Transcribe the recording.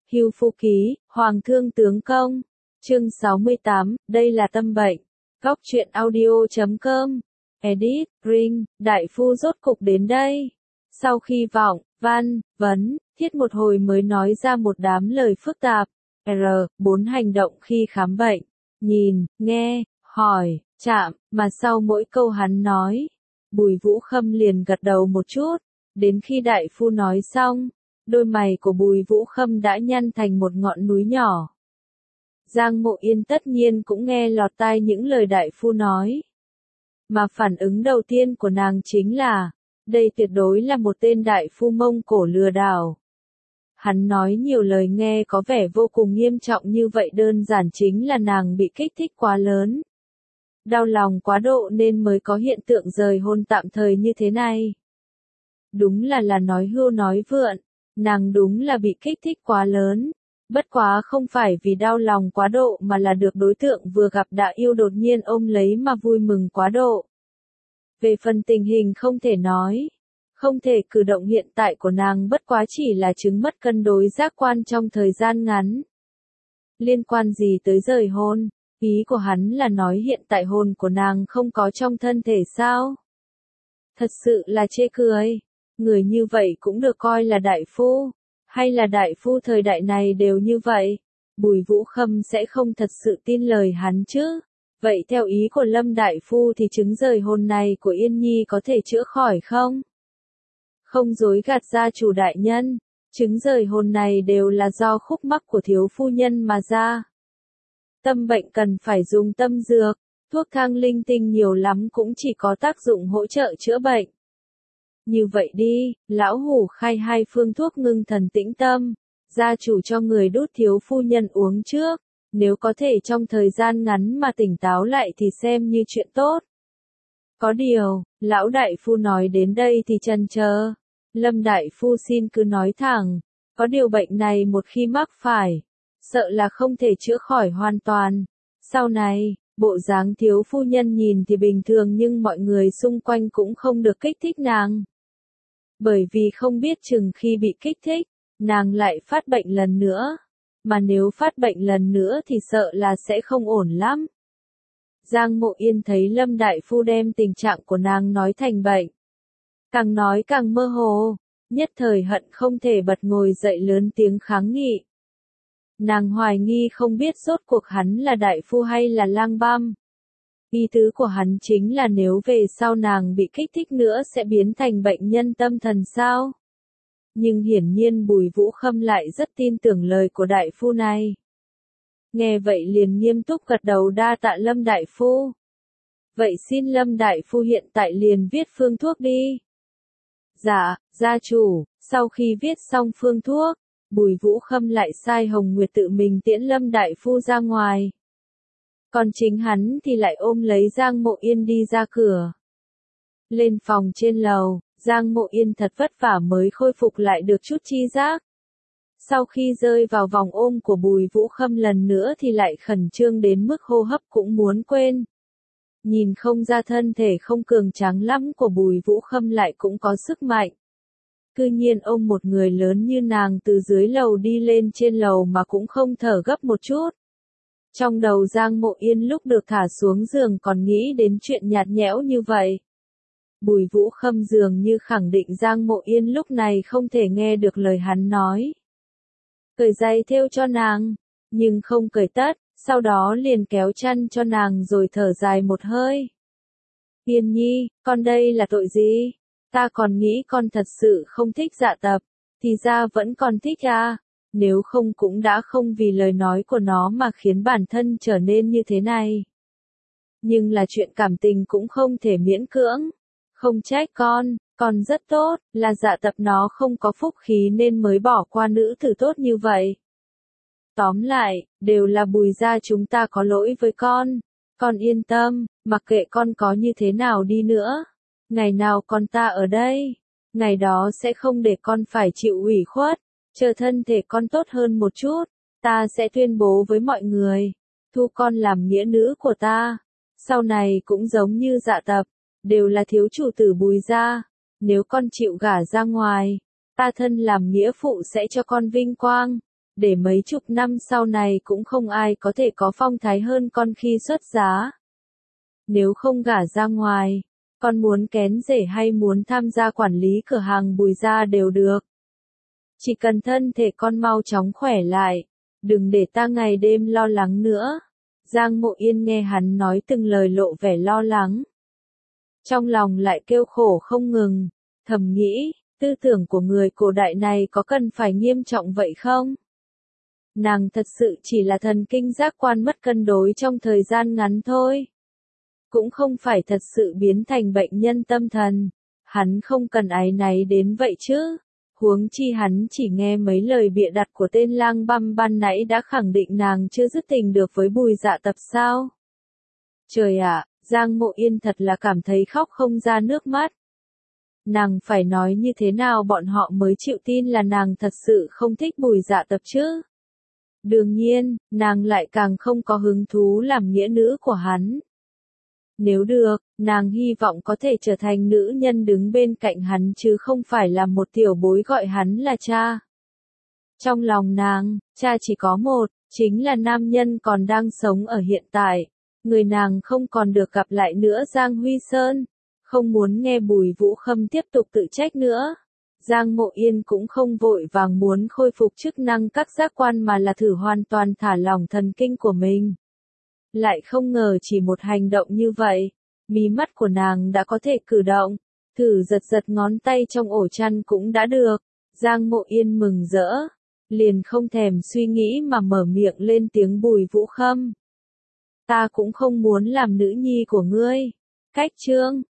Hưu Phu Ký, Hoàng Thương Tướng Công. Chương 68, đây là tâm bệnh. Góc truyện audio.com. Edit, Green, đại phu rốt cục đến đây. Sau khi vọng, văn, vấn, thiết một hồi mới nói ra một đám lời phức tạp. Bốn hành động khi khám bệnh. Nhìn, nghe, hỏi, chạm, mà sau mỗi câu hắn nói. Bùi Vũ Khâm liền gật đầu một chút. Đến khi đại phu nói xong, đôi mày của Bùi Vũ Khâm đã nhăn thành một ngọn núi nhỏ. Giang Mộ Yên tất nhiên cũng nghe lọt tai những lời đại phu nói. Mà phản ứng đầu tiên của nàng chính là, đây tuyệt đối là một tên đại phu Mông Cổ lừa đảo. Hắn nói nhiều lời nghe có vẻ vô cùng nghiêm trọng như vậy đơn giản chính là nàng bị kích thích quá lớn. Đau lòng quá độ nên mới có hiện tượng rời hôn tạm thời như thế này. Đúng là nói hưu nói vượn, nàng đúng là bị kích thích quá lớn. Bất quá không phải vì đau lòng quá độ mà là được đối tượng vừa gặp đã yêu đột nhiên ôm lấy mà vui mừng quá độ. Về phần tình hình không thể nói. Không thể cử động hiện tại của nàng bất quá chỉ là chứng mất cân đối giác quan trong thời gian ngắn. Liên quan gì tới rời hôn? Ý của hắn là nói hiện tại hồn của nàng không có trong thân thể sao? Thật sự là chê cười. Người như vậy cũng được coi là đại phu. Hay là đại phu thời đại này đều như vậy? Bùi Vũ Khâm sẽ không thật sự tin lời hắn chứ? Vậy theo ý của Lâm đại phu thì chứng rời hôn này của Yên Nhi có thể chữa khỏi không? Không dối gạt gia chủ đại nhân, chứng rời hôn này đều là do khúc mắc của thiếu phu nhân mà ra. Tâm bệnh cần phải dùng tâm dược, thuốc thang linh tinh nhiều lắm cũng chỉ có tác dụng hỗ trợ chữa bệnh. Như vậy đi, lão hủ khai 2 phương thuốc ngưng thần tĩnh tâm, gia chủ cho người đút thiếu phu nhân uống trước, nếu có thể trong thời gian ngắn mà tỉnh táo lại thì xem như chuyện tốt. Có điều, lão đại phu nói đến đây thì chần chờ. Lâm đại phu xin cứ nói thẳng, có điều bệnh này một khi mắc phải, sợ là không thể chữa khỏi hoàn toàn. Sau này, bộ dáng thiếu phu nhân nhìn thì bình thường nhưng mọi người xung quanh cũng không được kích thích nàng. Bởi vì không biết chừng khi bị kích thích, nàng lại phát bệnh lần nữa. Mà nếu phát bệnh lần nữa thì sợ là sẽ không ổn lắm. Giang Mộ Yên thấy Lâm đại phu đem tình trạng của nàng nói thành bệnh. Càng nói càng mơ hồ, nhất thời hận không thể bật ngồi dậy lớn tiếng kháng nghị. Nàng hoài nghi không biết rốt cuộc hắn là đại phu hay là lang băm. Ý tứ của hắn chính là nếu về sau nàng bị kích thích nữa sẽ biến thành bệnh nhân tâm thần sao? Nhưng hiển nhiên Bùi Vũ Khâm lại rất tin tưởng lời của đại phu này. Nghe vậy liền nghiêm túc gật đầu đa tạ Lâm đại phu. Vậy xin Lâm đại phu hiện tại liền viết phương thuốc đi. Dạ, gia chủ, sau khi viết xong phương thuốc, Bùi Vũ Khâm lại sai Hồng Nguyệt tự mình tiễn Lâm đại phu ra ngoài. Còn chính hắn thì lại ôm lấy Giang Mộ Yên đi ra cửa. Lên phòng trên lầu, Giang Mộ Yên thật vất vả mới khôi phục lại được chút chi giác. Sau khi rơi vào vòng ôm của Bùi Vũ Khâm lần nữa thì lại khẩn trương đến mức hô hấp cũng muốn quên. Nhìn không ra thân thể không cường tráng lắm của Bùi Vũ Khâm lại cũng có sức mạnh. Cư nhiên ôm một người lớn như nàng từ dưới lầu đi lên trên lầu mà cũng không thở gấp một chút. Trong đầu Giang Mộ Yên lúc được thả xuống giường còn nghĩ đến chuyện nhạt nhẽo như vậy. Bùi Vũ Khâm dường như khẳng định Giang Mộ Yên lúc này không thể nghe được lời hắn nói. Cởi giày thêu cho nàng, nhưng không cởi tất, sau đó liền kéo chăn cho nàng rồi thở dài một hơi. Yên Nhi, con đây là tội gì? Ta còn nghĩ con thật sự không thích dạ tập, thì ra vẫn còn thích à, nếu không cũng đã không vì lời nói của nó mà khiến bản thân trở nên như thế này. Nhưng là chuyện cảm tình cũng không thể miễn cưỡng, không trách con rất tốt, là dạ tập nó không có phúc khí nên mới bỏ qua nữ tử tốt như vậy. Tóm lại, đều là Bùi gia chúng ta có lỗi với con yên tâm, mặc kệ con có như thế nào đi nữa. Ngày nào con ta ở đây, ngày đó sẽ không để con phải chịu ủy khuất, chờ thân thể con tốt hơn một chút, ta sẽ tuyên bố với mọi người, thu con làm nghĩa nữ của ta. Sau này cũng giống như dạ tập, đều là thiếu chủ tử Bùi gia, nếu con chịu gả ra ngoài, ta thân làm nghĩa phụ sẽ cho con vinh quang, để mấy chục năm sau này cũng không ai có thể có phong thái hơn con khi xuất giá. Nếu không gả ra ngoài, con muốn kén rể hay muốn tham gia quản lý cửa hàng Bùi gia đều được. Chỉ cần thân thể con mau chóng khỏe lại, đừng để ta ngày đêm lo lắng nữa. Giang Mộ Yên nghe hắn nói từng lời lộ vẻ lo lắng. Trong lòng lại kêu khổ không ngừng, thầm nghĩ, tư tưởng của người cổ đại này có cần phải nghiêm trọng vậy không? Nàng thật sự chỉ là thần kinh giác quan mất cân đối trong thời gian ngắn thôi. Cũng không phải thật sự biến thành bệnh nhân tâm thần. Hắn không cần áy náy đến vậy chứ. Huống chi hắn chỉ nghe mấy lời bịa đặt của tên lang băm ban nãy đã khẳng định nàng chưa dứt tình được với Bùi Dạ Tập sao. Trời ạ, Giang Mộ Yên thật là cảm thấy khóc không ra nước mắt. Nàng phải nói như thế nào bọn họ mới chịu tin là nàng thật sự không thích Bùi Dạ Tập chứ. Đương nhiên, nàng lại càng không có hứng thú làm nghĩa nữ của hắn. Nếu được, nàng hy vọng có thể trở thành nữ nhân đứng bên cạnh hắn chứ không phải là một tiểu bối gọi hắn là cha. Trong lòng nàng, cha chỉ có một, chính là nam nhân còn đang sống ở hiện tại. Người nàng không còn được gặp lại nữa Giang Huy Sơn. Không muốn nghe Bùi Vũ Khâm tiếp tục tự trách nữa. Giang Mộ Yên cũng không vội vàng muốn khôi phục chức năng các giác quan mà là thử hoàn toàn thả lỏng thần kinh của mình. Lại không ngờ chỉ một hành động như vậy, mí mắt của nàng đã có thể cử động, thử giật giật ngón tay trong ổ chăn cũng đã được. Giang Mộ Yên mừng rỡ, liền không thèm suy nghĩ mà mở miệng lên tiếng Bùi Vũ Khâm. Ta cũng không muốn làm nữ nhi của ngươi. Cách chương